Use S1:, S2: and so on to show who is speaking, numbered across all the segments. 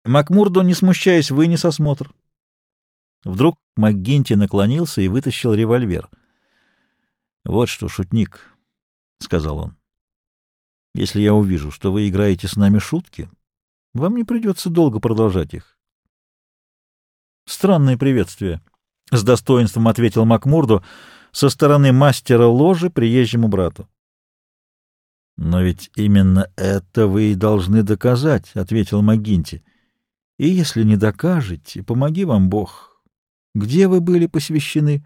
S1: Макмурдо, не смущаясь, вынес осмотр. Вдруг МакГинти наклонился и вытащил револьвер. — Вот что, шутник, — сказал он, — если я увижу, что вы играете с нами шутки, вам не придется долго продолжать их. — Странное приветствие, — с достоинством ответил Макмурдо со стороны мастера ложи приезжему брату. — Но ведь именно это вы и должны доказать, — ответил МакГинти. — И если не докажете, помоги вам Бог. Где вы были посвящены?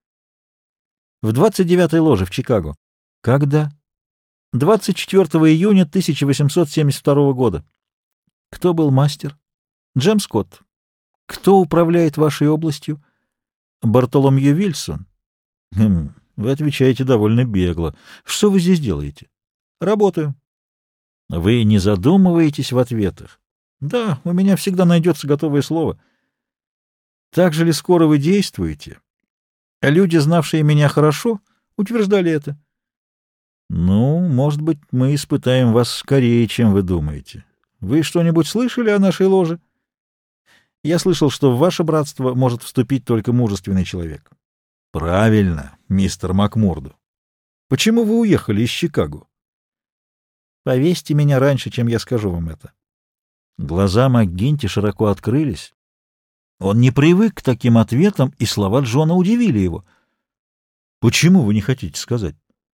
S1: — В 29-й ложе в Чикаго. — Когда? — 24 июня 1872 года. — Кто был мастер? — Джем Скотт. — Кто управляет вашей областью? — Бартоломью Вильсон. — Вы отвечаете довольно бегло. Что вы здесь делаете? — Работаю. — Вы не задумываетесь в ответах? — Да, у меня всегда найдется готовое слово. — Так же ли скоро вы действуете? Люди, знавшие меня хорошо, утверждали это. — Ну, может быть, мы испытаем вас скорее, чем вы думаете. Вы что-нибудь слышали о нашей ложе? Я слышал, что в ваше братство может вступить только мужественный человек. — Правильно, мистер Макмурдо. Почему вы уехали из Чикаго? — Повесьте меня раньше, чем я скажу вам это. Глаза МакГинти широко открылись. Он не привык к таким ответам, и слова Джона удивили его. — Почему вы не хотите сказать?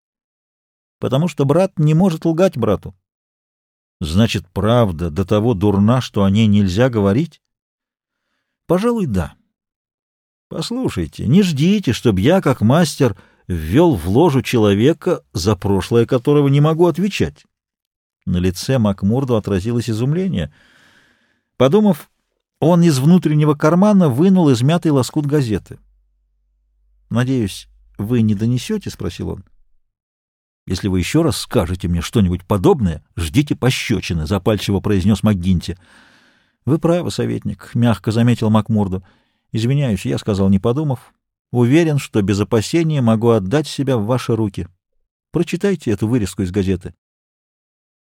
S1: — Потому что брат не может лгать брату. — Значит, правда до того дурна, что о ней нельзя говорить? — Пожалуй, да. — Послушайте, не ждите, чтобы я, как мастер, ввел в ложу человека, за прошлое которого не могу отвечать. На лице Макмурдо отразилось изумление. Подумав, он из внутреннего кармана вынул измятый лоскут газеты. — Надеюсь, вы не донесете? — спросил он. — Если вы еще раз скажете мне что-нибудь подобное, ждите пощечины, — запальчиво произнес МакГинти. — Вы правы, советник, — мягко заметил Макмурдо. — Извиняюсь, я сказал, не подумав. Уверен, что без опасения могу отдать себя в ваши руки. Прочитайте эту вырезку из газеты.